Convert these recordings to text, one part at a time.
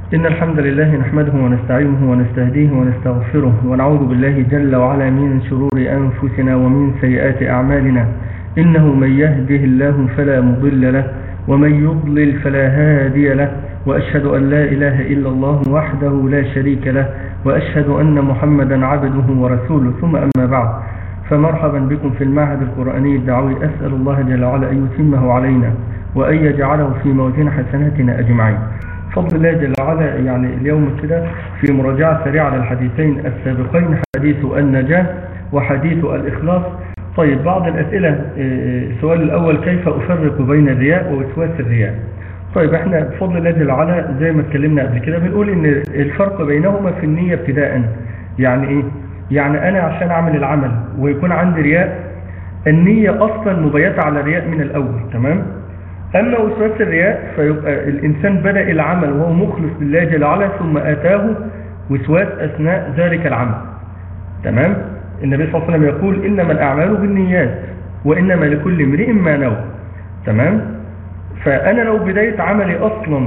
إن الحمد لله نحمده ونستعينه ونستهديه ونستغفره ونعوذ بالله جل وعلا من شرور أنفسنا ومن سيئات أعمالنا. إنه من يهده الله فلا مضل له ومن يضلل فلا هادي له، وأشهد أن لا إله إلا الله وحده لا شريك له، وأشهد أن محمدا عبده ورسوله. ثم أما بعد، فمرحبا بكم في المعهد القرآني الدعوي. أسأل الله جل وعلا أن يتمه علينا وأن يجعله في موازين حسناتنا أجمعين. فضل الله جل وعلا يعني اليوم كده في مراجعة سريعة للحديثين السابقين، حديث النجاة وحديث الإخلاص. طيب، بعض الأسئلة. السؤال الأول: كيف أفرق بين الرياء ووسواس الرياء؟ طيب، احنا بفضل الله جل وعلا زي ما اتكلمنا قبل كده بنقول ان الفرق بينهما في النية ابتداء. يعني ايه؟ يعني انا عشان اعمل العمل ويكون عندي رياء، النية اصلا مبيتة على الرياء من الاول، تمام؟ اما وسواس الرياء فيبقى الانسان بدأ العمل وهو مخلص لله جل وعلا، ثم اتاه وسواس اثناء ذلك العمل، تمام؟ النبي صلى الله عليه وسلم يقول: انما الاعمال بالنيات وانما لكل امرئ ما نوى، تمام؟ فانا لو بداية عملي اصلا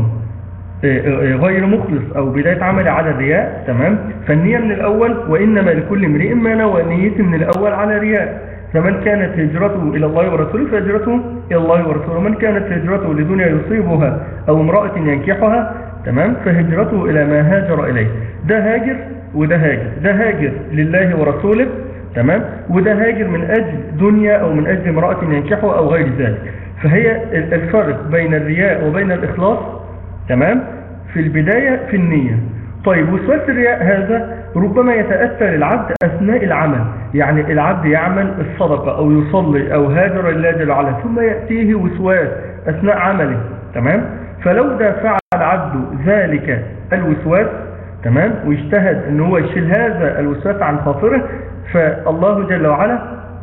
غير مخلص او بداية عملي على الرياء، تمام؟ فالنية من الاول وانما لكل امرئ ما نوى، نيتي من الاول على رياء. فمن كانت هجرته الى الله ورسوله فهجرته الى الله ورسوله، ومن كانت هجرته لدنيا يصيبها او امرأة ينكحها، تمام؟ فهجرته الى ما هاجر اليه. ده هاجر وده هاجر، ده هاجر لله ورسوله، تمام؟ وده هاجر من اجل دنيا او من اجل امرأة ينكحها او غير ذلك. فهي الفرق بين الرياء وبين الإخلاص، تمام؟ في البداية في النية. طيب، وسواس الرياء هذا ربما يتأثر العبد أثناء العمل، يعني العبد يعمل الصدقة أو يصلي أو هاجر لله جل وعلا، ثم يأتيه وسواس أثناء عمله، تمام؟ فلو ده فعل عبده ذلك الوسواس، تمام، ويجتهد أنه هو يشيل هذا الوسواس عن خاطره، فالله جل وعلا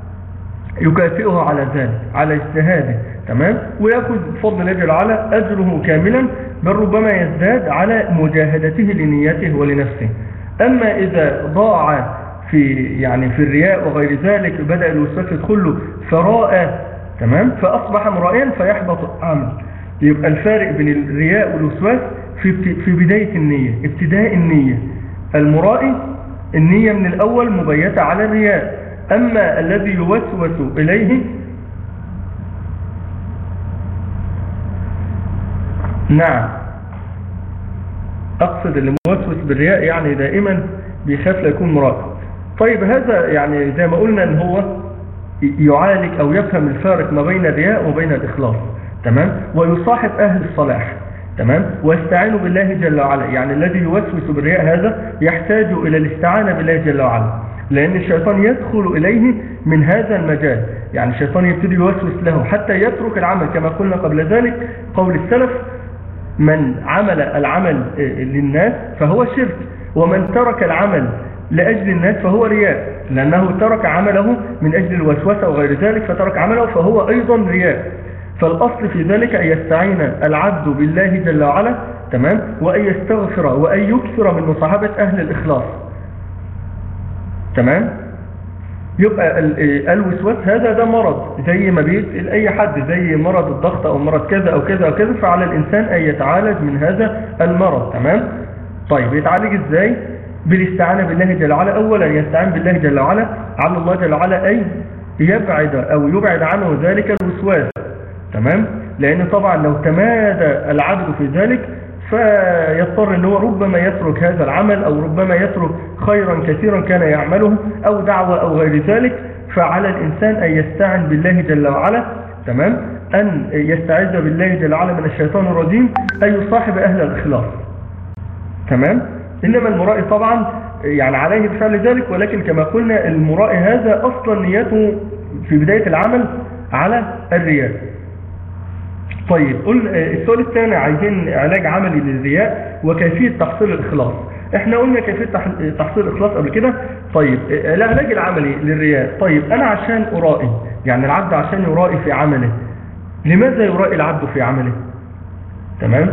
يكافئه على ذلك، على اجتهاده، تمام؟ ويأخذ بفضل الله جل وعلا أجره كاملا، بل ربما يزداد على مجاهدته لنيته ولنفسه. أما إذا ضاع في الرياء وغير ذلك، بدأ الوسواس يدخله فراء، تمام؟ فأصبح مرائيا فيحبط عمل. يبقى الفارق بين الرياء والوسواس في بداية النية، ابتداء النية. المرائي النية من الأول مبيتة على الرياء، أما الذي يوسوس إليه، نعم، أقصد اللي موسوس بالرياء يعني دائما بيخاف لا يكون مرائي. طيب، هذا يعني زي ما قلنا ان هو يعالج او يفهم الفارق ما بين الرياء وبين الإخلاص، تمام؟ ويصاحب أهل الصلاح، تمام؟ واستعينوا بالله جل وعلا. يعني الذي يوسوس بالرياء هذا يحتاج إلى الاستعانة بالله جل وعلا، لأن الشيطان يدخل إليه من هذا المجال. يعني الشيطان يبتدي يوسوس له حتى يترك العمل، كما قلنا قبل ذلك قول السلف: من عمل العمل للناس فهو شرك، ومن ترك العمل لأجل الناس فهو رياء، لأنه ترك عمله من أجل الوسوسة وغير ذلك، فترك عمله فهو أيضا رياء. فالأصل في ذلك أن يستعين العبد بالله جل وعلا، تمام؟ وأن يستغفر وأن يكثر من مصاحبة أهل الإخلاص، تمام؟ يبقى الوسواس هذا ده مرض زي ما بيسأل أي حد، زي مرض الضغط أو مرض كذا أو كذا أو كذا، فعلى الإنسان أن يتعالج من هذا المرض، تمام؟ طيب، يتعالج إزاي؟ بالاستعانة بالله جل وعلا. أولا يستعين بالله جل وعلا على الله جل وعلا، أي يبعد عنه ذلك الوسواس، تمام؟ لأن طبعا لو تمادى العبد في ذلك فيضطر أنه ربما يترك هذا العمل، أو ربما يترك خيرا كثيرا كان يعمله، أو دعوة أو غير ذلك. فعلى الإنسان أن يستعن بالله جل وعلا، تمام؟ أن يستعيذ بالله جل وعلا من الشيطان الرجيم، أن يصاحب أهل الإخلاص، تمام؟ إنما المرائي طبعا يعني عليه بفعل ذلك، ولكن كما قلنا المرائي هذا أصلا نيته في بداية العمل على الرياء. طيب، السؤال الثاني: عايزين علاج عملي للرياء وكيفية تحصيل الإخلاص. احنا قلنا كيفية تحصيل الإخلاص قبل كده. طيب، العلاج العملي للرياء. طيب، أنا عشان أرائي، يعني العبد عشان يرائي في عمله، لماذا يرائي العبد في عمله؟ تمام؟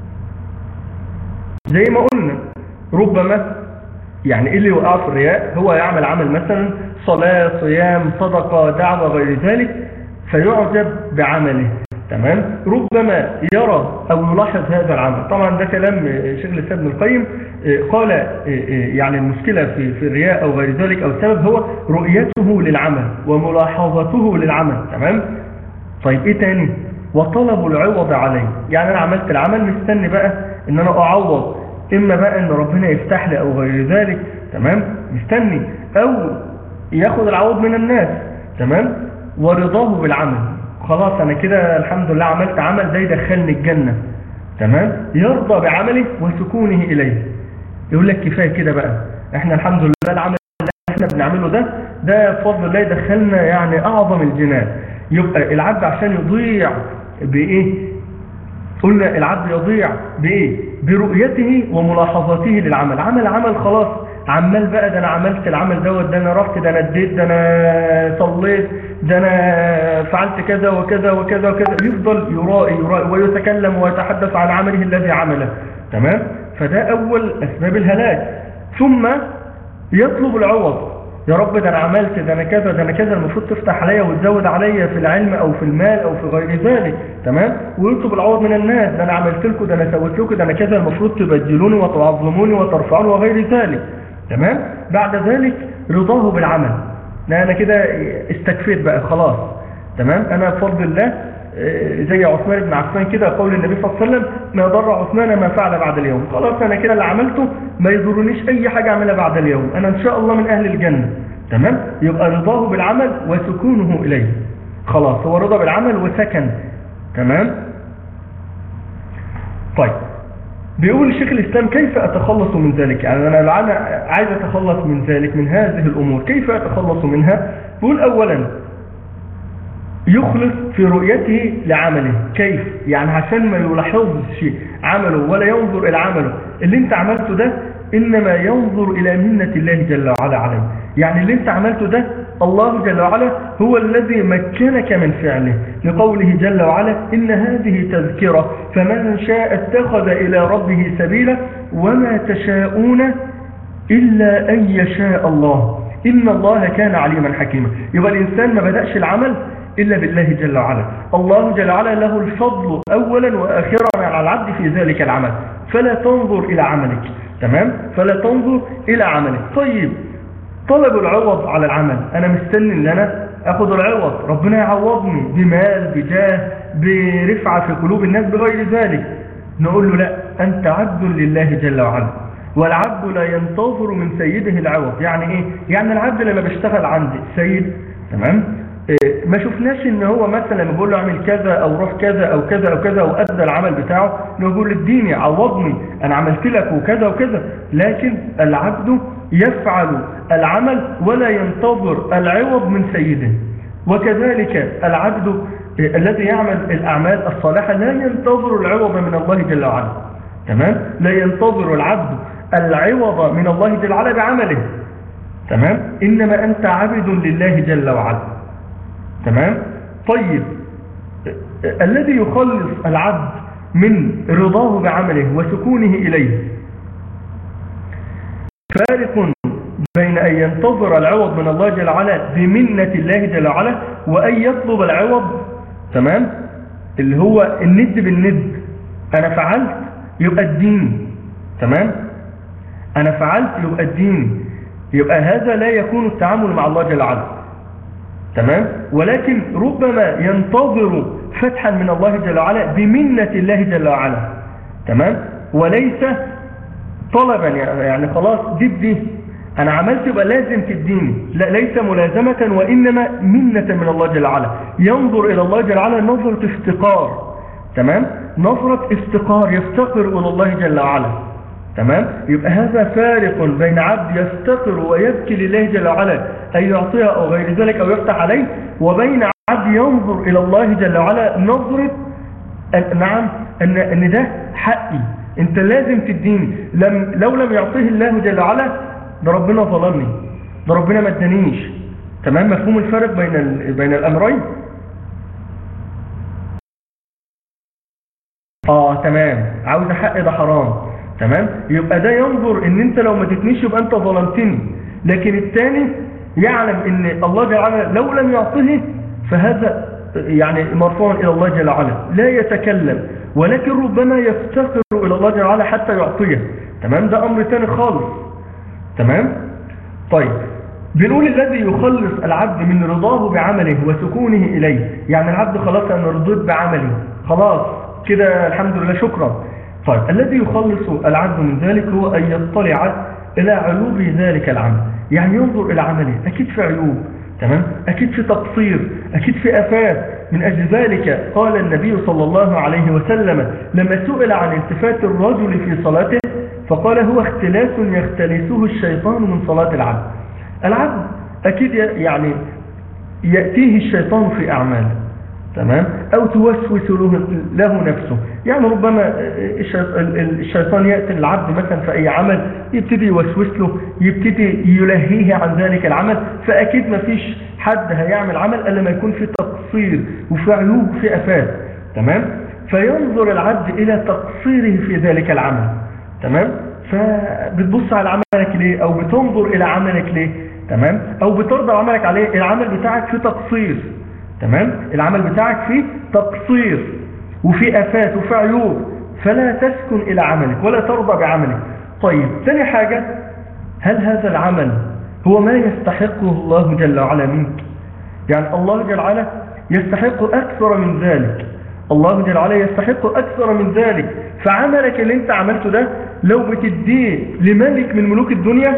زي ما قلنا ربما يعني اللي يوقع في الرياء هو يعمل عمل مثلا صلاة، صيام، صدقة، دعوة، غير ذلك، فيعجب بعمله، تمام، ربما يرى أو يلاحظ هذا العمل. طبعا ده كلام شيخ الإسلام ابن القيم. قال يعني المشكلة في الرياء أو غير ذلك أو السبب هو رؤيته للعمل وملاحظته للعمل. تمام. طيب إيه تاني؟ وطلب العوض عليه. يعني أنا عملت العمل مستني بقى إن أنا أعوض، إما بقى إن ربنا يفتح لي أو غير ذلك. تمام، مستني، أو ياخد العوض من الناس. تمام، ورضاه بالعمل. خلاص أنا كده الحمد لله عملت عمل ده يدخلني الجنة. تمام، يرضى بعمله وسكونه إليه. يقول لك كفاية كده بقى، احنا الحمد لله العمل اللي احنا بنعمله ده بفضل الله يدخلنا يعني أعظم الجنان. يبقى العبد عشان يضيع بإيه؟ قلنا العبد يضيع بإيه؟ برؤيته وملاحظته للعمل. عمل خلاص، عمال بقى ده انا عملت العمل ده انا رحت، ده انا اديت، ده انا صليت، ده انا فعلت كذا وكذا وكذا وكذا. يفضل يرائي ويتكلم ويتحدث عن عمله الذي عمله. تمام، فده اول اسباب الهلاك. ثم يطلب العوض، يا رب ده انا عملت، ده انا كذا، ده انا كذا، المفروض تفتح عليا وتزود عليا في العلم او في المال او في غير ذلك. تمام، ويطلب العوض من الناس، ده انا عملت لكم، ده انا سويت لكم، ده انا كذا، المفروض تبجلوني وتعظموني وترفعوني وغير ذلك. تمام، بعد ذلك رضاه بالعمل. لا انا كده استكفيت بقى خلاص. تمام، انا بفضل الله زي عثمان بن عفان كده، قول النبي صلى الله عليه وسلم ما ضر عثمان ما فعل بعد اليوم. خلاص انا كده اللي عملته ما يضرنيش اي حاجة اعملها بعد اليوم، انا ان شاء الله من اهل الجنة. تمام، يبقى رضاه بالعمل وسكونه اليه. خلاص هو رضى بالعمل وسكن. تمام. طيب بيقول شيخ الإسلام كيف أتخلص من ذلك؟ يعني أنا عايز أتخلص من ذلك، من هذه الأمور، كيف أتخلص منها؟ بيقول أولا يخلص في رؤيته لعمله. كيف؟ يعني عشان ما يلاحظش عمله ولا ينظر إلى عمله. اللي انت عملته ده إنما ينظر إلى منة الله جل وعلا عليه. يعني اللي انت عملته ده الله جل وعلا هو الذي مكنك من فعله، لقوله جل وعلا إن هذه تذكرة فمن شاء اتخذ إلى ربه سبيلا وما تشاءون إلا أن يشاء الله إن الله كان عليما حكيما. يبقى الإنسان ما بدأش العمل إلا بالله جل وعلا. الله جل وعلا له الفضل أولا وآخرا على العبد في ذلك العمل، فلا تنظر إلى عملك. تمام، فلا تنظر إلى عملك. طيب طلب العوض على العمل، أنا مستني إن أنا أخذ العوض، ربنا يعوضني بمال، بجاه، برفعة في قلوب الناس، بغير ذلك. نقول له لا، أنت عبد لله جل وعلا، والعبد لا ينتظر من سيده العوض. يعني إيه؟ يعني العبد لما بيشتغل عند سيد، تمام، ما شفناش ان هو مثلا بيقول له اعمل كذا او روح كذا او كذا او كذا وادى العمل بتاعه، نقول اديني عوضني انا عملت لك وكذا وكذا. لكن العبد يفعل العمل ولا ينتظر العوض من سيده. وكذلك العبد الذي يعمل الاعمال الصالحه لا ينتظر العوض من الله جل وعلا. تمام، لا ينتظر العبد العوض من الله جل وعلا بعمله. تمام، انما انت عبد لله جل وعلا. تمام. طيب الذي يخلص العبد من رضاه بعمله وسكونه إليه فارق بين أن ينتظر العوض من الله جل وعلا بمنة الله جل وعلا وأن يطلب العوض. تمام، اللي هو الند بالند. أنا فعلت يبقى الدين. تمام، أنا فعلت يبقى الدين. يبقى هذا لا يكون التعامل مع الله جل وعلا. تمام، ولكن ربما ينتظر فتحا من الله جل وعلا بمنة الله جل وعلا. تمام، وليس طلبا، يعني خلاص دي انا عملت يبقى لازم تديني، لا، ليس ملازمة وانما منة من الله جل وعلا. ينظر الى الله جل وعلا نظرة افتقار. تمام، نظرة افتقار، يفتقر الى الله جل وعلا. تمام، يبقى هذا فارق بين عبد يفتقر ويبكي لله جل وعلا أن يعطيه أو غير ذلك أو يفتح عليه، وبين عبد ينظر إلى الله جل وعلا نظرة نعم أن ده حقي، أنت لازم تديني. لو لم يعطيه الله جل وعلا ده ربنا ظلمني، ده ربنا ما ادانيش. تمام، مفهوم الفرق بين الأمرين؟ تمام، عاوز حق ده حرام. تمام، يبقى ده ينظر ان انت لو ما تتنيش يبقى انت ظلمتني. لكن الثاني يعلم ان الله جل وعلا لو لم يعطيه فهذا يعني مرفوع إلى الله جل وعلا لا يتكلم، ولكن ربما يفتقر إلى الله جل وعلا حتى يعطيه. تمام، ده أمر تاني خالص. تمام. طيب بنقول الذي يخلص العبد من رضاه بعمله وسكونه إليه، يعني العبد خلاص أنا رضيت بعمله خلاص كده الحمد لله شكرا. طيب الذي يخلص العبد من ذلك هو أن يطلع إلى عيوب ذلك العمل، يعني ينظر إلى عمله أكيد في عيوب، تمام، أكيد في تقصير، أكيد في آفات. من أجل ذلك قال النبي صلى الله عليه وسلم لما سئل عن التفات الرجل في صلاته فقال هو اختلاس يختلسه الشيطان من صلاة العبد. العبد أكيد يعني يأتيه الشيطان في أعماله، تمام، أو توسوس له نفسه. يعني ربما الشيطان يأتي للعبد مثلا في أي عمل يبتدي يوسوس له، يبتدي يلهيه عن ذلك العمل، فأكيد ما فيش حد هيعمل عمل إلا ما يكون في تقصير وفي عيوب في آفات. تمام، فينظر العبد إلى تقصيره في ذلك العمل. تمام، فبتبص على عملك ليه، أو بتنظر إلى عملك ليه، تمام، أو بترضى عملك عليه. العمل بتاعك في تقصير، تمام، العمل بتاعك فيه تقصير وفي آفات وفي عيوب، فلا تسكن إلى عملك ولا ترضى بعملك. طيب ثاني حاجة، هل هذا العمل هو ما يستحقه الله جل وعلا منك؟ يعني الله جل وعلا يستحق أكثر من ذلك، الله جل وعلا يستحق أكثر من ذلك. فعملك اللي انت عملته ده لو بتديه لملك من ملوك الدنيا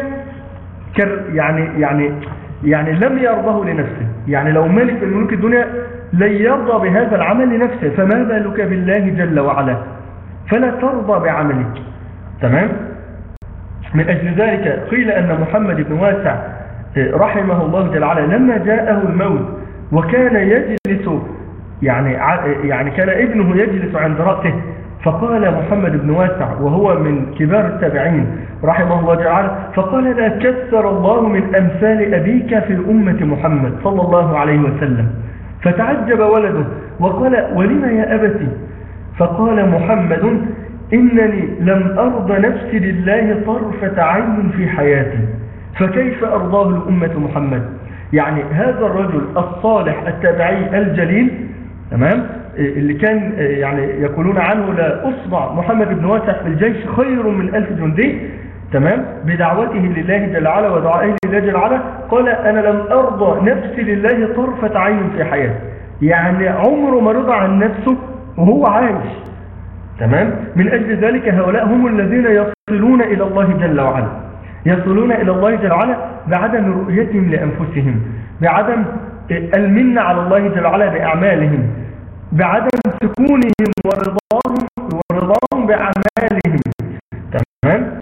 يعني لم يرضه لنفسه، يعني لو ملك من ملوك الدنيا لن يرضى بهذا العمل لنفسه، فما بالك بالله جل وعلا؟ فلا ترضى بعملك. تمام. من أجل ذلك قيل أن محمد بن واسع رحمه الله جل وعلا لما جاءه الموت وكان يجلس يعني كان ابنه يجلس عند رأسه، فقال محمد بن واسع وهو من كبار التابعين رحمه الله تعالى، فقال لا كثر الله من أمثال أبيك في أمة محمد صلى الله عليه وسلم. فتعجب ولده وقال ولما يا أبتي؟ فقال محمد إنني لم أرض نفسي لله طرفة عين في حياتي، فكيف أرضاه لأمة محمد؟ يعني هذا الرجل الصالح التابعي الجليل، تمام، اللي كان يعني يقولون عنه لا أصبع محمد بن واسع في الجيش خير من 1000 جندي، تمام، بدعوته لله جل وعلا ودعائه لله جل وعلا، قال أنا لم أرضى نفسي لله طرفة عين في حياتي، يعني عمره ما رضى عن نفسه وهو عايش. تمام. من أجل ذلك هؤلاء هم الذين يصلون إلى الله جل وعلا، يصلون إلى الله جل وعلا بعدم رؤيتهم لأنفسهم، بعدم المنة على الله جل وعلا بأعمالهم، بعدم سكونهم ورضاهم بأعمالهم. تمام.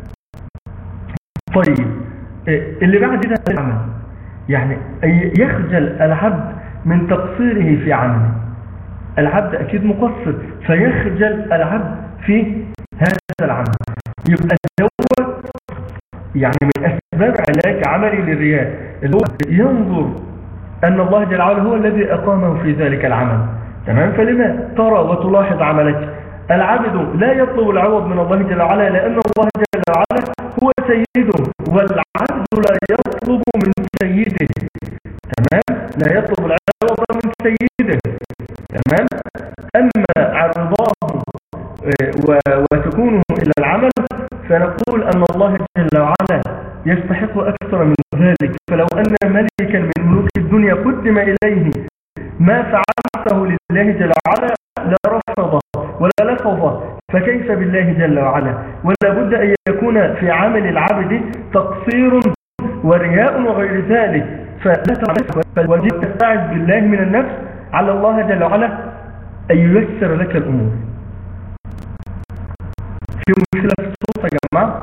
طيب اللي بعد ده العمل، يعني يخجل العبد من تقصيره في عمله. العبد أكيد مقصر، فيخجل العبد في هذا العمل. يبقى دوت يعني من أسباب علاج عملي للرياء، اللي هو ينظر أن الله جل وعلا هو الذي أقامه في ذلك العمل. تمام. فلما ترى وتلاحظ عملك؟ العبد لا يطلب العوض من الله جل وعلا، لأن الله جل وعلا هو سيده، والعبد لا يطلب من سيده. تمام. لا يطلب العوض من سيده. تمام. أما رضاه وتكونه إلى العمل فنقول أن الله جل وعلا يستحق أكثر من ذلك. فلو أن ملكا من ملوك الدنيا قدم إليه ما فعلته لله جل وعلا لرفضه ولا لفظه، فكيف بالله جل وعلا؟ ولا بد أن يكون في عمل العبد تقصير ورياء وغير ذلك. فلا تعرف، فالواجب تستعذ بالله من النفس على الله جل وعلا أن ييسر لك الأمور. في مشكلة في الصوت يا جماعة؟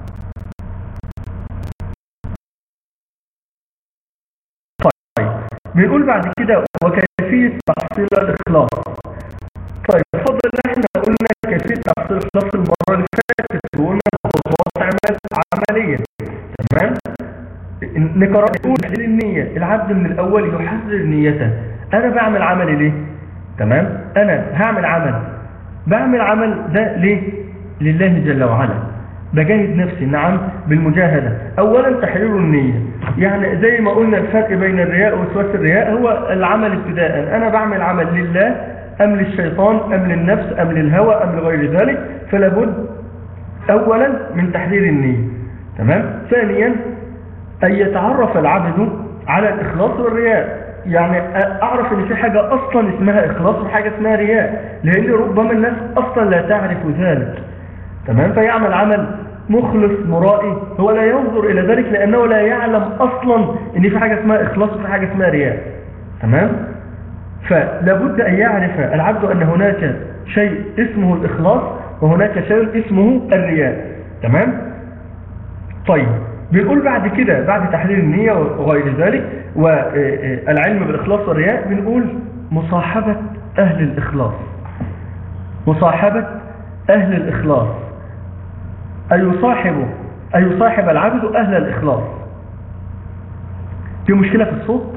طيب بنقول بعد كده وكيفية تحصيل الإخلاص. طيب بفضل احنا قلنا كيفية تحصيل الإخلاص المرة اللي فاتت، وقلنا خطوات عملية. تمام. نقرأ نقول تحليل النية. العبد من الأول يحذر نيته، أنا بعمل عملي ليه؟ تمام. أنا بعمل عمل ده ليه؟ لله جل وعلا، بجاهد نفسي. نعم، بالمجاهدة. أولا تحرير النية، يعني زي ما قلنا الفرق بين الرياء ووسواس الرياء هو العمل ابتداء، أنا بعمل عمل لله أم للشيطان أم للنفس أم للهوى أم لغير ذلك، فلا بد أولا من تحرير النية. تمام. ثانيا أن يتعرف العبد على الإخلاص والرياء، يعني أعرف أن في حاجة أصلا اسمها إخلاص وحاجة اسمها رياء، لأن ربما الناس أصلا لا تعرف ذلك. تمام. فيعمل عمل مخلص مرائي، هو لا ينظر إلى ذلك لأنه لا يعلم أصلا أن في حاجة اسمها إخلاص وفي حاجة اسمها رياء. تمام. فلابد أن يعرف العبد أن هناك شيء اسمه الإخلاص وهناك شيء اسمه الرياء. تمام. طيب بنقول بعد كده بعد تحليل النية وغير ذلك والعلم بالإخلاص والرياء بنقول مصاحبة أهل الإخلاص. مصاحبة أهل الإخلاص أن يصاحب العبد أهل الإخلاص. في مشكلة في الصوت؟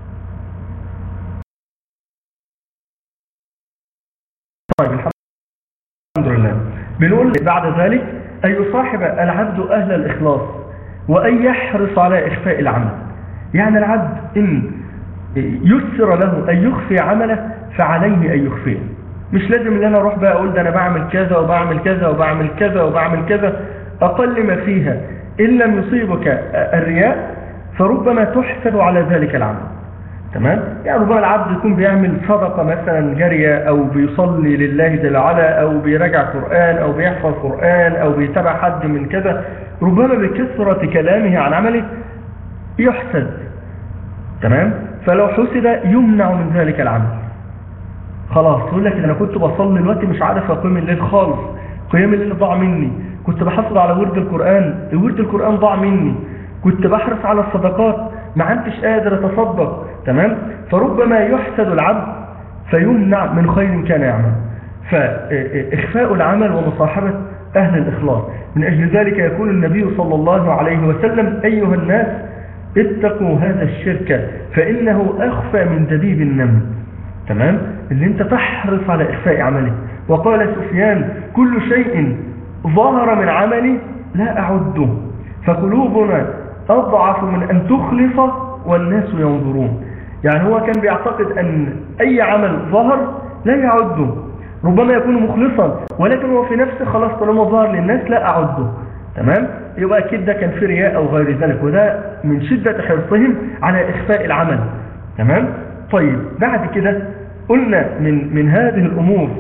طيب الحمد لله. بنقول بعد ذلك أن يصاحب العبد أهل الإخلاص وأن يحرص على إخفاء العمل. يعني العبد إن يسر له أن يخفي عمله فعليه أن يخفيه. مش لازم ان انا اروح بقى اقول ده انا بعمل كذا وبعمل كذا وبعمل كذا وبعمل كذا. اقل ما فيها ان لم يصيبك الرياء فربما تحسب على ذلك العمل. تمام. يعني ربما العبد يكون بيعمل صدقة مثلا جارية او بيصلي لله جل وعلا او بيراجع قرآن او بيحفظ قرآن او بيتابع حد من كذا، ربما بكثرة كلامه عن عمله يحسد. تمام. فلو حسد يمنع من ذلك العمل. خلاص يقول لك انا كنت بصلي دلوقتي مش عارف اقيم الليل خالص، قيام الليل ضاع مني، كنت بحافظ على ورد القرآن ضاع مني، كنت بحرص على الصدقات ما عدتش قادر اتصدق. تمام. فربما يحسد العبد فيمنع من خير كان يعمل. فاخفاء العمل ومصاحبة اهل الاخلاص. من اجل ذلك يقول النبي صلى الله عليه وسلم ايها الناس اتقوا هذا الشرك فانه اخفى من دبيب النمل. تمام. اللي انت تحرص على اخفاء عمله. وقال سفيان كل شيء ظهر من عملي لا اعده فقلوبنا اضعف من ان تخلص والناس ينظرون. يعني هو كان بيعتقد ان اي عمل ظهر لا يعده، ربما يكون مخلصا ولكن هو في نفسه خلاص طالما ظهر للناس لا اعده. تمام. يبقى اكيد ده كان في رياء او غير ذلك، وده من شدة حرصهم على اخفاء العمل. تمام. طيب بعد كده قلنا من هذه الأمور.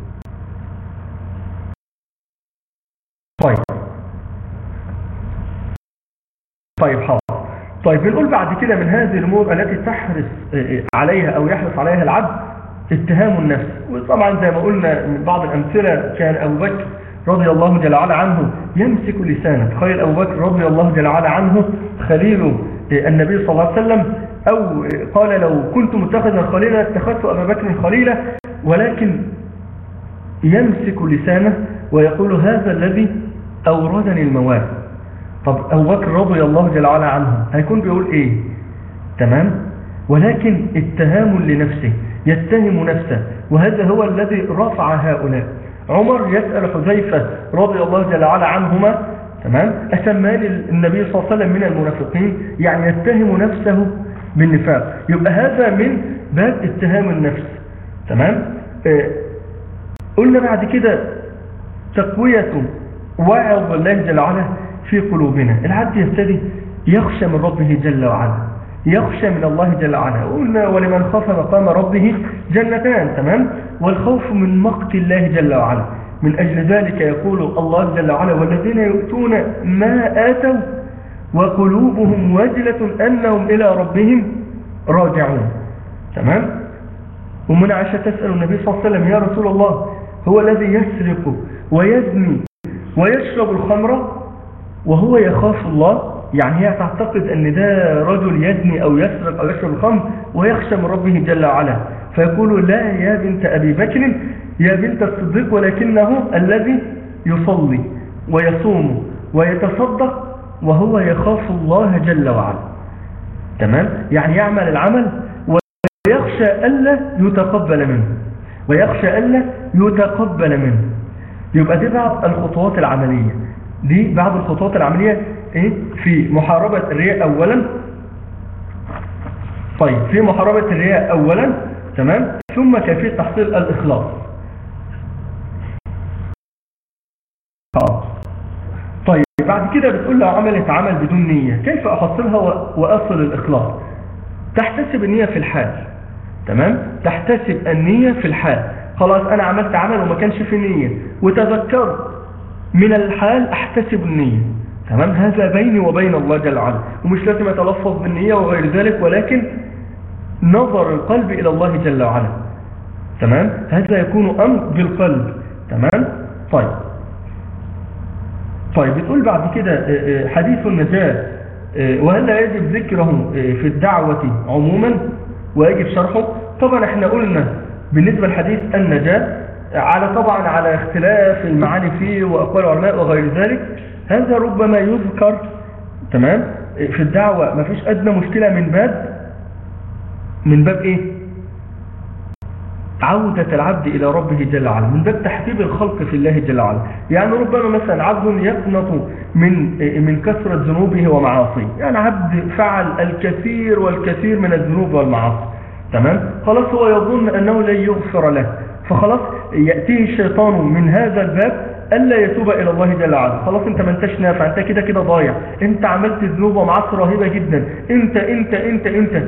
طيب حاضر. طيب بنقول بعد كده من هذه الأمور التي تحرص عليها أو يحرص عليها العبد اتهام النفس. وطبعا زي ما قلنا من بعض الأمثلة كان أبو بكر رضي الله جل وعلا عنه يمسك لسانه. تخيل أبو بكر رضي الله جل وعلا عنه خليل النبي صلى الله عليه وسلم، أو قال لو كنت متخذا خليلا اتخذت أبا بكر خليلا، ولكن يمسك لسانه ويقول هذا الذي أوردني المواد. طب أبو بكر رضي الله جل وعلا عنه هيكون بيقول إيه؟ تمام. ولكن اتهام لنفسه، يتهم نفسه، وهذا هو الذي رفع هؤلاء. عمر يسأل حذيفة رضي الله جل وعلا عنهما، تمام، أسماني النبي صلى الله عليه وسلم من المنافقين، يعني يتهم نفسه بالنفاق. يبقى هذا من باب اتهام النفس. تمام. قلنا بعد كده تقوية وعظ الله جل وعلا في قلوبنا. العبد يبتدي يخشى من ربه جل وعلا، يخشى من الله جل وعلا. قلنا ولمن خاف مقام ربه جنتان. تمام. والخوف من مقت الله جل وعلا. من أجل ذلك يقول الله جل وعلا والذين يؤتون ما آتوا وقلوبهم وجلة أنهم إلى ربهم راجعون. تمام. ومن عائشة تسأل النبي صلى الله عليه وسلم يا رسول الله هو الذي يسرق ويزني ويشرب الخمر وهو يخاف الله؟ يعني هي تعتقد أن ده رجل يزني أو يسرق أو يشرب الخمر ويخشى من ربه جل وعلا، فيقول لا يا بنت أبي بكر يا بنت الصديق ولكنه الذي يصلي ويصوم ويتصدق وهو يخاف الله جل وعلا. تمام. يعني يعمل العمل ويخشى ألا يتقبل منه، ويخشى ألا يتقبل منه. يبقى دي بعض الخطوات العملية، دي بعض الخطوات العملية في محاربة الرياء أولا، طيب في محاربة الرياء أولا، تمام، ثم كيفية تحصيل الإخلاص. طيب بعد كده بتقول له عملت عمل بدون نية، كيف أحصلها وأصل الإخلاص؟ تحتسب النية في الحال، تمام، تحتسب النية في الحال. خلاص أنا عملت عمل وما كانش في نية وتذكرت من الحال أحتسب النية، تمام، هذا بيني وبين الله جل وعلا، ومش لازم أتلفظ بالنية وغير ذلك، ولكن نظر القلب إلى الله جل وعلا، تمام، هذا يكون أمر بالقلب، تمام. طيب بتقول بعد كده حديث النجاة، وهل لا يجب ذكره في الدعوة عموما ويجب شرحه؟ طبعا احنا قلنا بالنسبة لحديث النجاة طبعا على اختلاف المعاني فيه وأقوال العلماء وغير ذلك، هذا ربما يذكر، تمام، في الدعوة ما فيش أدنى مشكلة من باب إيه؟ عودة العبد إلى ربه جل وعلا، من باب تحبيب الخلق في الله جل وعلا. يعني ربما مثلا عبد يقنط من كثرة ذنوبه ومعاصيه، يعني عبد فعل الكثير والكثير من الذنوب والمعاصي، تمام، خلاص هو يظن أنه لن يغفر له، فخلاص يأتيه الشيطان من هذا الباب ألا يتوب إلى الله جل وعلا. خلاص انت ما انتش نافع، انت كده ضايع، انت عملت ذنوب ومعاصي رهيبة جدا، انت انت انت انت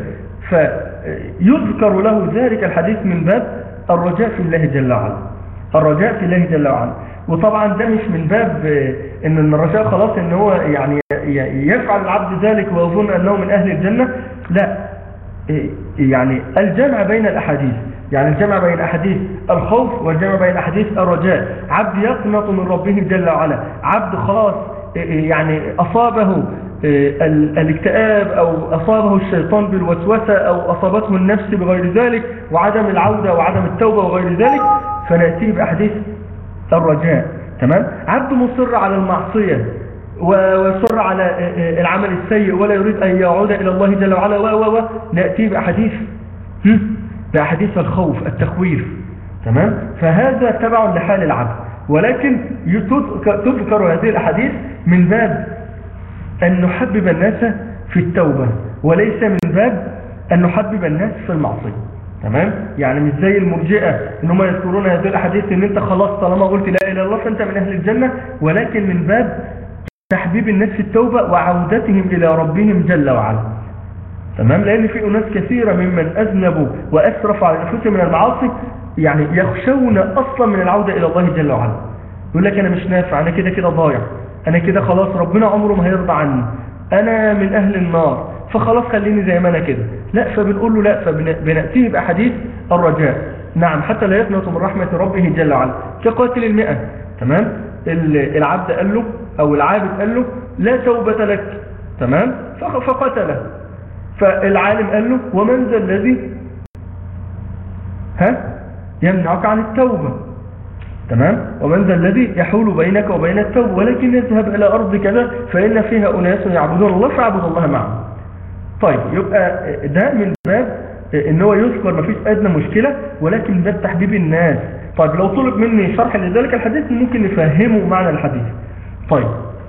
فيذكر له ذلك الحديث من باب الرجاء في الله جل وعلا، الرجاء في الله جل وعلا. وطبعا ده مش من باب ان الرجاء خلاص ان هو يعني يفعل العبد ذلك ويظن انه من اهل الجنة، لا، يعني الجمع بين الاحاديث، يعني الجمع بين احاديث الخوف والجمع بين احاديث الرجاء. عبد يقنط من ربه جل وعلا، عبد خلاص يعني اصابه الاكتئاب او اصابه الشيطان بالوسوسة او اصابته النفس بغير ذلك وعدم العودة وعدم التوبة وغير ذلك، فنأتيه باحاديث الرجاء، تمام. عبد مصر على المعصية ويصر على العمل السيء ولا يريد ان يعود الى الله جل وعلا نأتيه باحاديث الخوف التخويف، تمام. فهذا تبع لحال العبد، ولكن تذكر هذه الاحاديث من باب أن نحبب الناس في التوبة، وليس من باب أن نحبب الناس في المعصية، تمام. يعني مش زي المرجئة إنهم يذكرون هذه الأحاديث إن أنت خلاص طالما قلت لا إله إلا الله فأنت من أهل الجنة، ولكن من باب تحبيب الناس في التوبة وعودتهم إلى ربهم جل وعلا، تمام. لأن في أناس كثيرة ممن أذنبوا وأسرفوا على أنفسهم من المعاصي يعني يخشون أصلا من العودة إلى الله جل وعلا، يقول لك أنا مش نافع، أنا كده ضايع، أنا كده خلاص ربنا عمره ما هيرضى عني، أنا من أهل النار، فخلاص خليني زي ما أنا كده. لا، فبنقول له لا، فبنأتيه بأحاديث الرجاء، نعم، حتى لا يقنط من رحمة ربه جل وعلا، كقاتل المئة، تمام. العبد قال له أو العابد قال له لا توبة لك، تمام، فقتله، فالعالم قال له ومن ذا الذي يمنعك عن التوبة، تمام، ومن ذا الذي يحول بينك وبين التوبة، ولكن يذهب إلى أرض كذا فإن فيها أناس يعبدون الله فاعبد الله معهم. طيب يبقى ده من باب إن هو يذكر ما فيش أدنى مشكلة، ولكن باب تحبيب الناس. طيب لو طلب مني شرح لذلك الحديث ممكن نفهمه معنى الحديث. طيب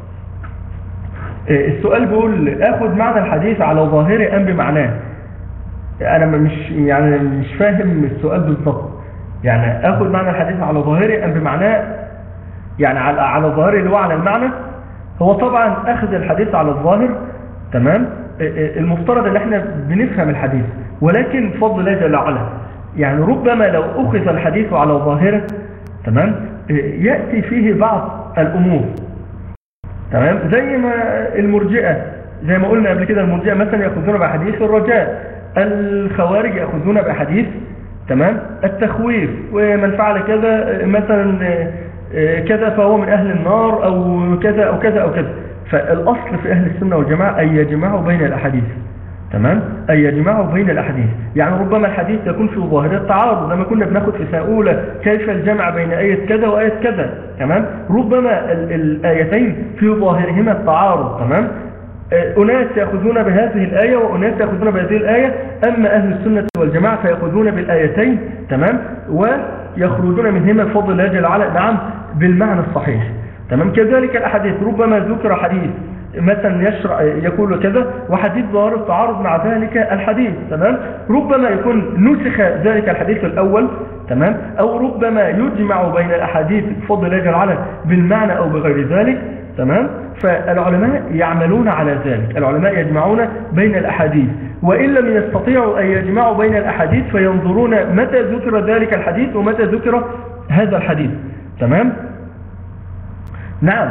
السؤال بيقول اخد معنى الحديث على ظاهره ام بمعناه؟ انا مش فاهم السؤال بالضبط، يعني اخد معنى الحديث على ظاهره ام بمعناه، يعني على ظاهره اللي هو على المعنى. هو طبعا اخذ الحديث على الظاهر، تمام، المفترض ان احنا بنفهم الحديث، ولكن بفضل الله جل وعلا يعني ربما لو اخذ الحديث على ظاهره، تمام، ياتي فيه بعض الامور، تمام، زي ما المرجئه زي ما قلنا قبل كده، المرجئه مثلا ياخذون باحاديث الرجاء، الخوارج ياخذون باحاديث، تمام، التخويف، ومن فعل كذا مثلا كذا فهو من اهل النار او كذا او كذا او كذا. فالاصل في اهل السنه والجماعه ان يجمعوا بين الاحاديث، تمام، ان يجمعوا بين الاحاديث. يعني ربما الحديث يكون في ظاهره التعارض، لما كنا بناخد في سنه اولى كيف الجمع بين ايه كذا وايه كذا، تمام، ربما الايتين في ظاهرهما التعارض، تمام، أناس يأخذون بهذه الآية وأناس يأخذون بهذه الآية، أما أهل السنة والجماعة فيأخذون بالآيتين، تمام، ويخرجون منهما بفضل الله جل وعلا، نعم، بالمعنى الصحيح، تمام. كذلك الأحاديث ربما ذكر حديث مثلا يشرع يقول كذا وحديث ظاهر التعارض مع ذلك الحديث، تمام، ربما يكون نسخ ذلك الحديث الأول، تمام، أو ربما يجمع بين الأحاديث بفضل الله جل وعلا بالمعنى أو بغير ذلك، تمام. فالعلماء يعملون على ذلك، العلماء يجمعون بين الأحاديث، وإن لم يستطيعوا أن يجمعوا بين الأحاديث فينظرون متى ذكر ذلك الحديث ومتى ذكر هذا الحديث، تمام. نعم،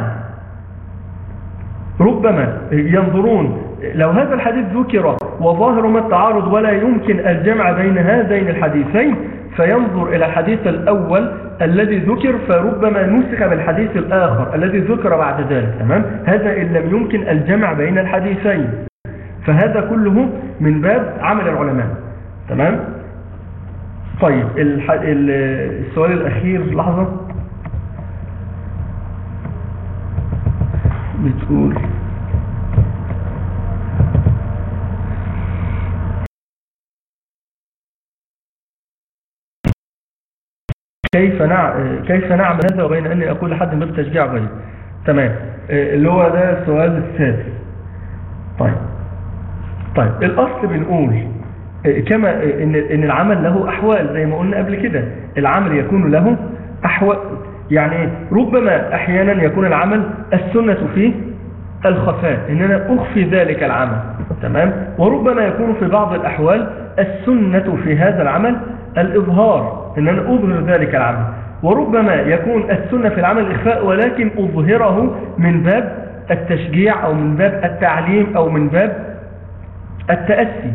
ربما ينظرون لو هذا الحديث ذكر وظاهر ما التعارض ولا يمكن الجمع بين هذين الحديثين، فينظر إلى الحديث الأول الذي ذكر فربما نسخ بالحديث الآخر الذي ذكر بعد ذلك، تمام. هذا إن لم يمكن الجمع بين الحديثين، فهذا كله من باب عمل العلماء، تمام. طيب السؤال الأخير، لحظة، بتقول كيف نعمل هذا وبين أني أقول لحد من تشجيع غير، تمام. اللي هو ده السؤال السادس. طيب الأصل بنقول كما إن العمل له أحوال زي ما قلنا قبل كده، العمل يكون له أحوال، يعني ربما أحيانا يكون العمل السنة فيه الخفاء، إن أنا أخفي ذلك العمل، تمام. وربما يكون في بعض الأحوال السنة في هذا العمل الإظهار، إن أنا أظهر ذلك العمل. وربما يكون السنة في العمل الإخفاء ولكن أظهره من باب التشجيع أو من باب التعليم أو من باب التأسي.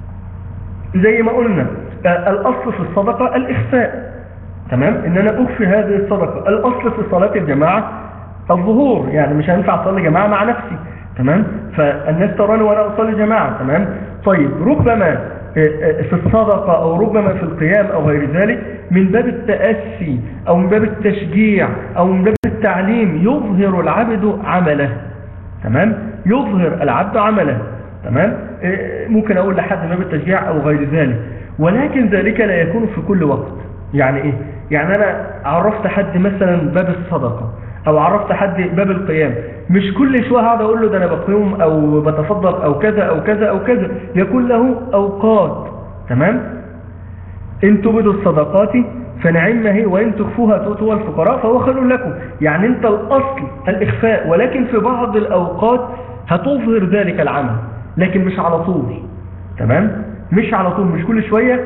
زي ما قلنا الأصل في الصدقة الإخفاء، تمام، إن أنا أخفي هذه الصدقة. الأصل في صلاة الجماعة الظهور، يعني مش هينفع أصلي جماعة مع نفسي، تمام، فالناس تراني وأنا أصلي جماعة، تمام. طيب ربما في الصدقة أو ربما في القيام أو غير ذلك من باب التأسي أو من باب التشجيع أو من باب التعليم يظهر العبد عمله، تمام، يظهر العبد عمله، تمام. ممكن أقول لحد من باب التشجيع أو غير ذلك، ولكن ذلك لا يكون في كل وقت. يعني إيه؟ يعني أنا عرفت حد مثلا باب الصدقة أو عرفت حد باب القيام، مش كل شوية هقعد أقول له ده أنا بقيم أو بتصدق أو كذا أو كذا أو كذا، يكون له أوقات، تمام. إن تبدوا الصدقات فنعم هي وإن تخفوها تؤتوا الفقراء فهو خير لكم. يعني أنت الأصل الإخفاء، ولكن في بعض الأوقات هتظهر ذلك العمل، لكن مش على طول، تمام، مش على طول، مش كل شوية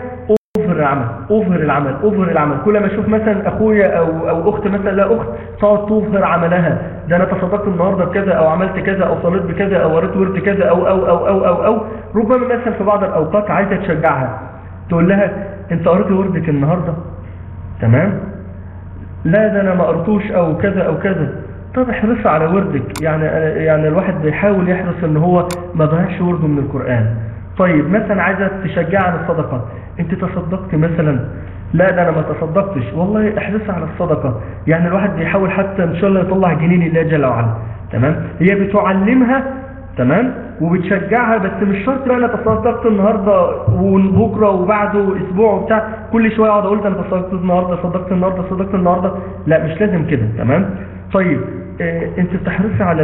أظهر العمل. كل ما أشوف مثلا أخويا أو أخت مثلا، لا أخت تقعد تظهر عملها، ده أنا تصدقت النهاردة بكذا أو عملت كذا أو صليت بكذا أو وريت ورد كذا أو ربما مثلا في بعض الأوقات عايزة تشجعها، تقول لها أنت قريت وردك النهاردة، تمام، لا ده أنا ما قريتوش أو كذا أو كذا. طب احرص على وردك، يعني الواحد بيحاول يحرص ان هو ما ضيعش ورده من القرآن. طيب مثلا عايزة تشجع عن الصدقة، انت تصدقت مثلا، لا ده انا ما تصدقتش، والله احرص على الصدقة. يعني الواحد بيحاول حتى ان شاء الله يطلع جنين الله جل وعلا، تمام. هي بتعلمها، تمام، وبتشجعها، بس مش شرط بقى انا تصدقت النهارده وبكره وبعده اسبوع وبتاع كل شويه اقعد اقول انا تصدقت النهارده، لا مش لازم كده، تمام. طيب انت تحرصي على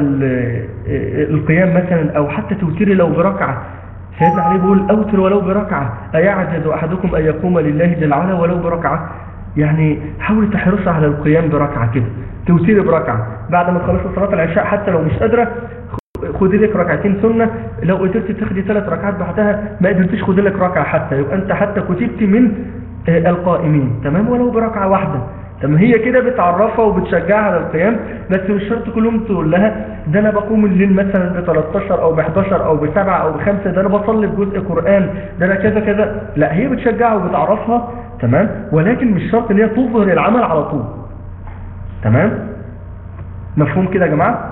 القيام مثلا او حتى توتري لو بركعه. سيدنا علي بيقول اوتر ولو بركعه، ايعجز احدكم ان يقوم لله جل وعلا ولو بركعه. يعني حاولي تحرصي على القيام بركعه كده، توتري بركعه بعد ما تخلصي صلاه العشاء، حتى لو مش قادره خدي لك ركعتين سنه، لو قدرت تاخدي 3 ركعات بعدها، ما قدرتيش خدي لك ركعه حتى، يبقى انت حتى كتبت من القائمين، تمام، ولو بركعه واحده. طب هي كده بتعرفها وبتشجعها على القيام، بس مش شرط كلهم تقول لها ده انا بقوم الليل مثلا ب 13 او ب 11 او ب 7 او ب 5، ده انا بصلي بجزء قرآن، ده انا كذا كذا، لا هي بتشجعها وبتعرفها، تمام، ولكن مش شرط ان هي تظهر العمل على طول، تمام. مفهوم كده يا جماعه؟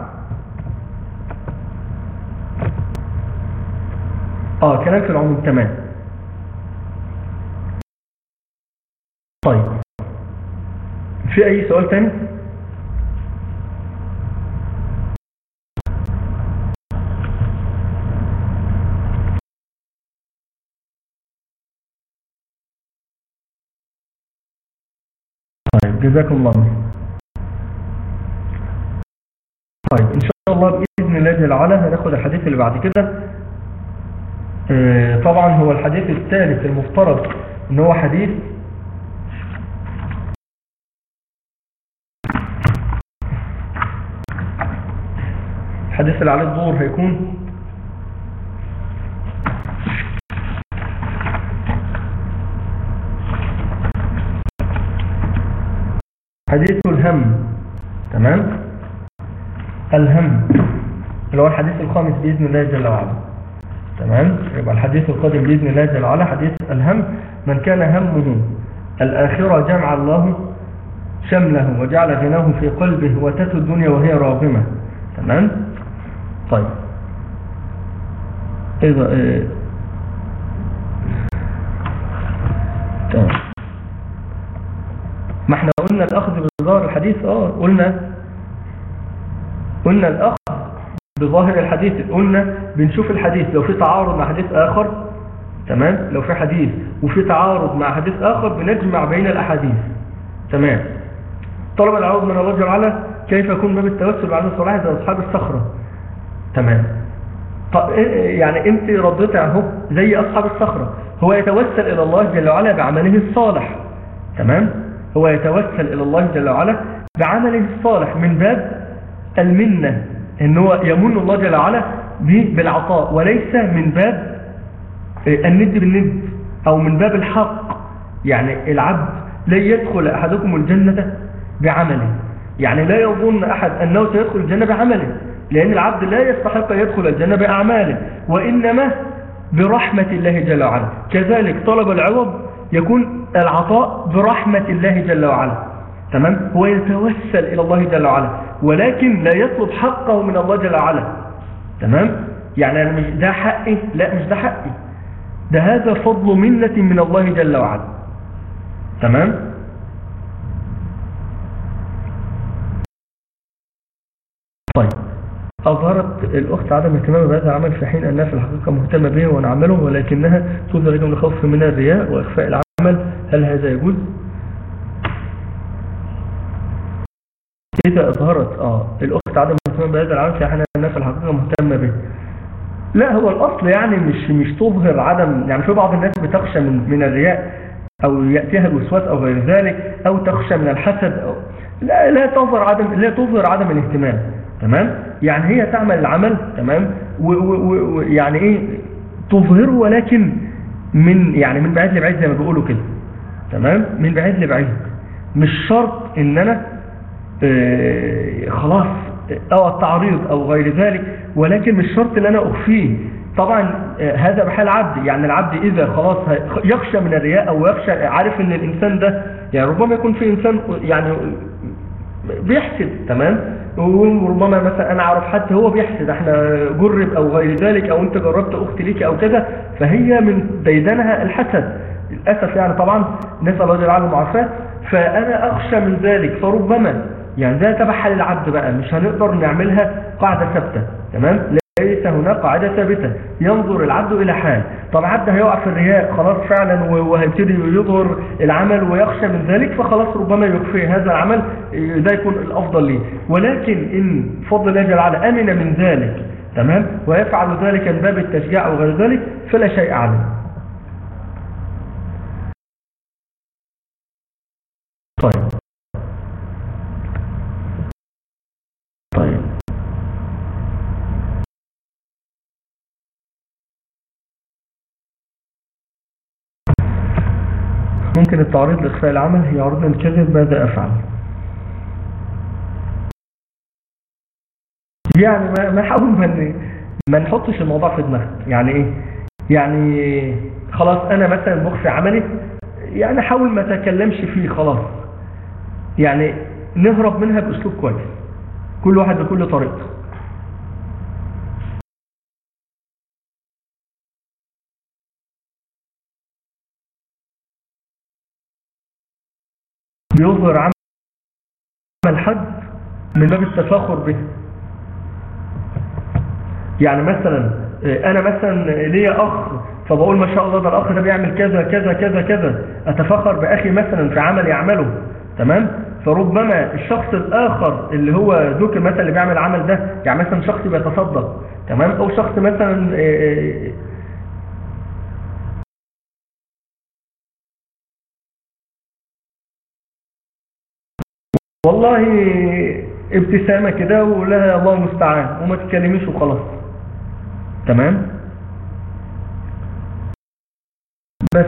كلام في العموم، تمام. طيب في اي سؤال تاني؟ طيب جزاكم الله. طيب ان شاء شاء الله بإذن الله جل وعلا هناخد الحديث اللي بعد كده. طبعا هو الحديث الثالث المفترض ان هو حديث الحديث اللي عليه الدور هيكون حديث الهم. تمام، الهم اللي هو الحديث الخامس بإذن الله جل وعلا. تمام، يبقى الحديث القادم بإذن الله جل وعلا حديث الهم. من كان همه الآخرة جمع الله شمله وجعل غناه في قلبه وتت الدنيا وهي راغمة. تمام. طيب تمام، ما احنا قلنا الأخذ بظاهر الحديث. قلنا الأخذ بظاهر الحديث. قلنا بنشوف الحديث لو في تعارض مع حديث آخر. تمام، لو في حديث وفي تعارض مع حديث آخر بنجمع بين الأحاديث. تمام. طلب العوض من الله جل وعلا كيف يكون باب التوسل بعد الصلاة زي أصحاب الصخرة. تمام. يعني انت رديت اهو زي أصحاب الصخرة. هو يتوسل إلى الله جل وعلا بعمله الصالح. تمام، هو يتوسل إلى الله جل وعلا بعمله الصالح من باب المنة، ان هو يمن الله جل وعلا بالعطاء، وليس من باب الند بالند او من باب الحق. يعني العبد لا يدخل احدكم الجنة بعمله، يعني لا يظن احد انه سيدخل الجنة بعمله، لان العبد لا يستحق يدخل الجنة باعماله، وانما برحمة الله جل وعلا. كذلك طلب العوض يكون العطاء برحمة الله جل وعلا. تمام، هو يتوسل إلى الله جل وعلا ولكن لا يطلب حقه من الله جل وعلا. تمام، يعني أنا مش ده حقي، لا مش ده حقي، ده هذا فضل منة من الله جل وعلا. تمام. طيب، أظهرت الأخت عدم اهتمام بهذا العمل في حين أنها في الحقيقة مهتمة به ونعمله، ولكنها تظهر من الخوف من الرياء وإخفاء العمل، هل هذا يجوز؟ إذا أظهرت الأخت عدم اهتمام بهذا العمل في حين أنها في الحقيقة مهتمة به، لا هو الأصل يعني مش تظهر عدم، يعني في بعض الناس بتخشى من الرياء أو يأتيها الوسواس أو غير ذلك، أو تخشى من الحسد أو لا تظهر عدم الاهتمام. تمام، يعني هي تعمل العمل. تمام، ويعني ايه تظهره، ولكن من بعيد لبعيد زي ما بيقولوا كده. تمام، من بعيد لبعيد، مش شرط ان انا خلاص التعريض او غير ذلك، ولكن مش شرط ان انا اخفيه. طبعا هذا بحال العبد، يعني العبد اذا خلاص يخشى من الرياء او يخشى، عارف ان الانسان ده يعني ربما يكون في انسان يعني بيحسد. تمام، وربما مثلا انا اعرف حد هو بيحسد، احنا جرب او غير ذلك، او انت جربت اخت ليك او كذا، فهي من ديدنها الحسد للاسف. يعني طبعا نسال الله جل وعلا المعافاه. فانا اخشى من ذلك، فربما يعني ده تبع للعبد بقى، مش هنقدر نعملها قاعده ثابته. تمام، ليس هناك قاعده ثابته، ينظر العبد الى حال. طب عبد هيقع في الرياء خلاص فعلا وهيبتدي يظهر العمل ويخشى من ذلك، فخلاص ربما يكفي هذا العمل، ده يكون الافضل ليه. ولكن ان فضل الله جل وعلا امن من ذلك، تمام، ويفعل ذلك من باب التشجيع او غير ذلك، فلا شيء عليه. طيب ممكن التعريض لإخفاء العمل يعرض الكذب، ماذا أفعل؟ يعني ما حاول ما نحطش الموضوع في دماغنا. يعني ايه؟ يعني خلاص انا مثلا بخفي عملي، يعني حاول ما تكلمش فيه خلاص، يعني نهرب منها باسلوب كويس، كل واحد بكل طريقته. بيظهر عمل حد من باب التفاخر به. يعني مثلا انا مثلا ليا اخ، فبقول ما شاء الله ده الاخ ده بيعمل كذا كذا كذا كذا، اتفاخر باخي مثلا في عمل يعمله. تمام، فربما الشخص الآخر اللي هو ذكر مثلا اللي بيعمل العمل ده، يعني مثلا شخص بيتصدق، تمام، أو شخص مثلا والله ابتسامة كده ولا الله المستعان وما تتكلميش وخلاص، تمام. بس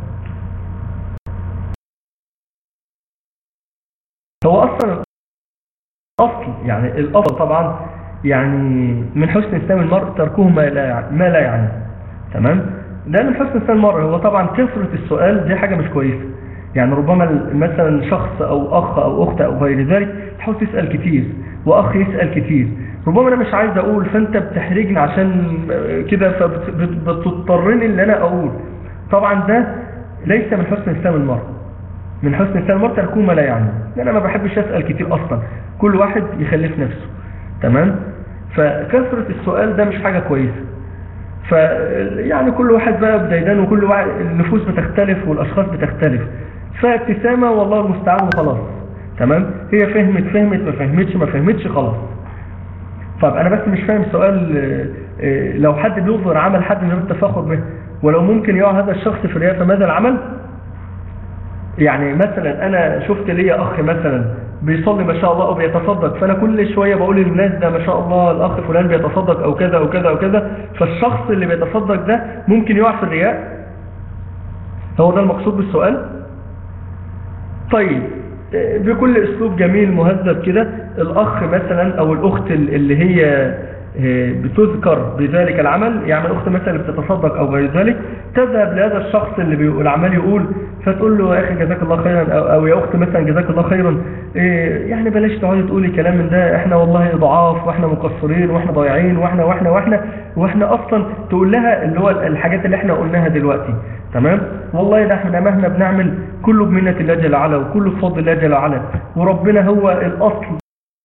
هو أصلا الأصل، يعني الأصل طبعا، يعني من حسن إسلام المرء تركه ما لا يعني، تمام. ده من حسن إسلام المرء. هو طبعا كثرة السؤال دي حاجة مش كويسة، يعني ربما مثلا شخص أو أخ أو أخت أو غير ذلك تحاول تسأل كتير وأخ يسأل كتير، ربما أنا مش عايز أقول فأنت بتحرجني عشان كده فبتضطرني اللي أنا أقول. طبعا ده ليس من حسن إسلام المرء. من حسن إسلام المرء تركوه ما لا يعني، لأن أنا ما بحبش أسأل كتير أصلا، كل واحد يخلف نفسه، تمام. فكثرة السؤال ده مش حاجة كويسة. يعني كل واحد بقى بديدان، وكل واحد النفوس بتختلف والأشخاص بتختلف، فابتسامة والله المستعان وخلاص، تمام. هي فهمت ما فهمتش خلاص. طب أنا بس مش فاهم سؤال، لو حد بيظهر عمل حد من التفاخر به، ولو ممكن يقع هذا الشخص في الرياء فماذا العمل؟ يعني مثلا انا شفت ليا اخ مثلا بيصلي ما شاء الله او بيتصدق، فانا كل شويه بقول للناس ده ما شاء الله الاخ فلان بيتصدق او كذا او كذا او كذا، فالشخص اللي بيتصدق ده ممكن يقع في الرياء. هو ده المقصود بالسؤال. طيب بكل اسلوب جميل مهذب كده، الاخ مثلا او الاخت اللي هي بتذكر بذلك العمل، يعني الاخت مثلا اللي بتتصدق او غير ذلك، تذهب لهذا الشخص اللي العمال يقول، فتقول له يا اخي جزاك الله خيرا، او يا اخت مثلا جزاك الله خيرا، يعني بلاش تقعدي تقولي كلام من ده، احنا والله ضعاف واحنا مقصرين واحنا ضايعين واحنا اصلا، تقول لها اللي هو الحاجات اللي احنا قلناها دلوقتي، تمام. والله ده احنا مهما بنعمل كله بمنة الله جل وعلا وكله بفضل الله جل وعلا، وربنا هو الاصل.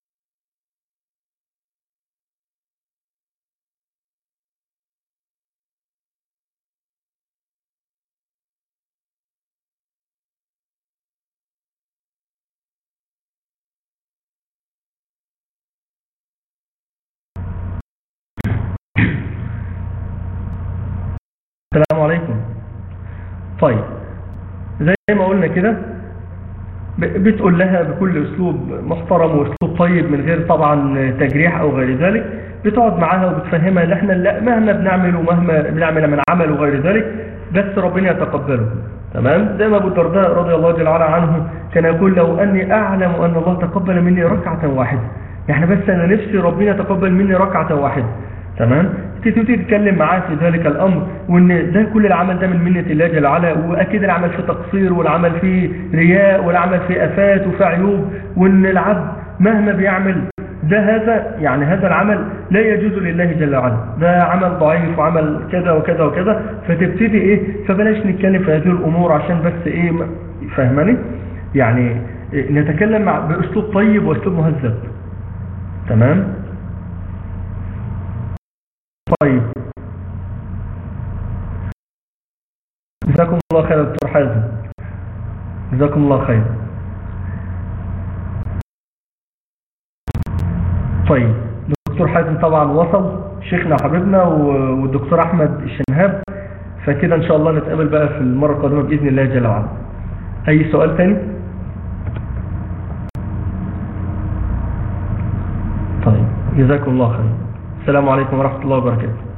السلام عليكم. طيب زي ما قلنا كده، بتقول لها بكل اسلوب محترم واسلوب طيب من غير طبعا تجريح او غير ذلك، بتقعد معاها وبتفهمها ان احنا لا مهما بنعمل ومهما بنعمل من عمل وغير ذلك بس ربنا يتقبله، تمام. زي ما ابو الدرداء رضي الله جل وعلا عنه كان يقول لو اني اعلم ان الله تقبل مني ركعه واحده، يعني بس انا نفسي ربنا يتقبل مني ركعه واحده، تمام. تبتدي تتكلم معاه في ذلك الامر، وان ده كل العمل ده من منة الله جل وعلا، واكيد العمل فيه تقصير والعمل فيه رياء والعمل فيه افات وفيه عيوب، وان العبد مهما بيعمل ده هذا يعني هذا العمل لا يجوز لله جل وعلا، ده عمل ضعيف وعمل كذا وكذا وكذا. فتبتدي ايه، فبلاش نتكلم في هذه الامور عشان بس ايه، فهماني؟ يعني نتكلم باسلوب طيب واسلوب مهذب، تمام. طيب جزاكم الله خير دكتور حازم، جزاكم الله خير. طيب دكتور حازم طبعا وصل، شيخنا وحبيبنا والدكتور احمد الشنهاب، فكده ان شاء الله نتقابل بقى في المرة القادمة بإذن الله جل وعلا. اي سؤال تاني؟ طيب جزاكم الله خير. السلام عليكم ورحمة الله وبركاته.